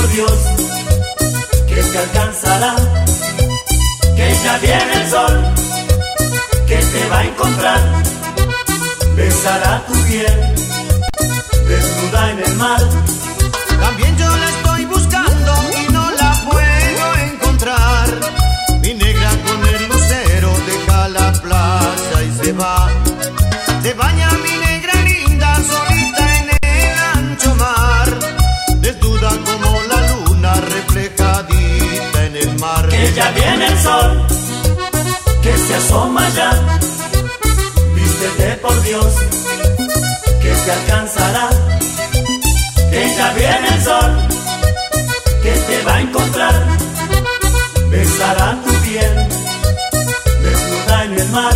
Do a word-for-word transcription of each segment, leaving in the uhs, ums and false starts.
por Dios que te alcanzará, que ya viene el sol, que te va a encontrar, besará tu piel, desnuda en el mar. También yo la estoy buscando y no la puedo encontrar. Mi negra con el lucero deja la playa y se va. Se baña mi negra linda solita en el ancho mar, desnuda como la luna reflejadita en el mar. Que ya viene el sol, que se asoma ya, vístete por Dios, que te alcanzará, que ya viene el sol, que te va a encontrar, besará tu piel, desnuda en el mar.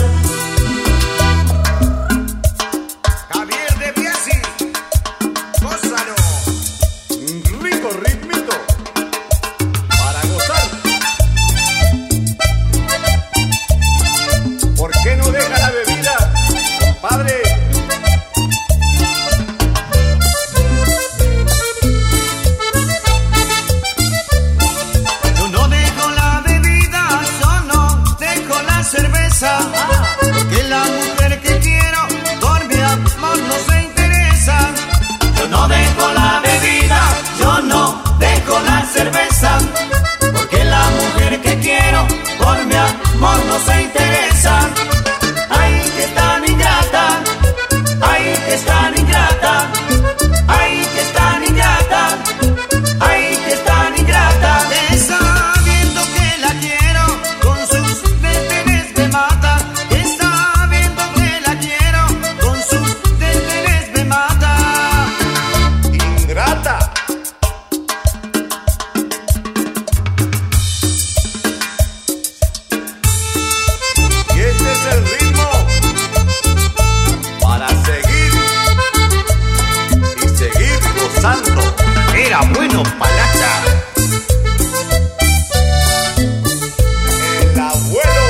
Javier de Biasi, gózalo, un rico ritmito para gozar. ¿Por qué no deja la bebida, compadre? Yo no dejo la bebida, yo no dejo la cerveza, porque la mujer que quiero por mi amor no se interesa. Yo no dejo la bebida, yo no dejo la cerveza, porque la mujer que quiero por mi amor no se interesa. Ay, que tan ingrata, ay, que tan ingrata, ay, que tan ingrata, ay, que tan ingrata. Está viendo que la quiero, con sus detenes me mata. Está viendo que la quiero, con sus detenes me mata. Ingrata. Y este es el ritmo para seguir y seguir gozando. Era bueno palacha. El abuelo.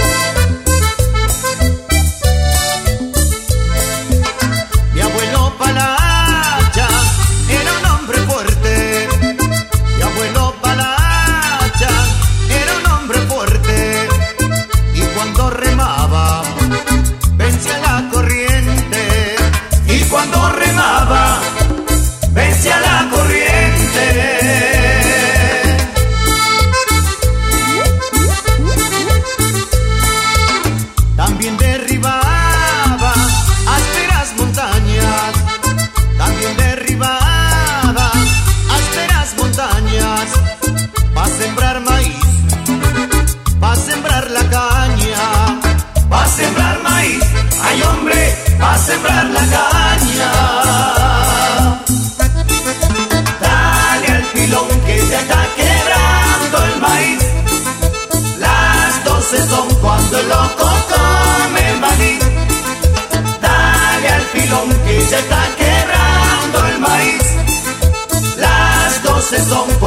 Mi abuelo Palacha era un hombre fuerte. Mi abuelo Palacha era un hombre fuerte. Y cuando remaba, vencía la corriente. Y cuando remaba, vencía la corriente. También derribaba ásperas montañas. También derribaba ásperas montañas. Pa' sembrar maíz, pa' sembrar la caña. Va a sembrar maíz, ay hombre, va a sembrar la caña. Dale al pilón que se está quebrando el maíz. Las doce son cuando el loco come maní. Dale al pilón que se está quebrando el maíz. Las doce son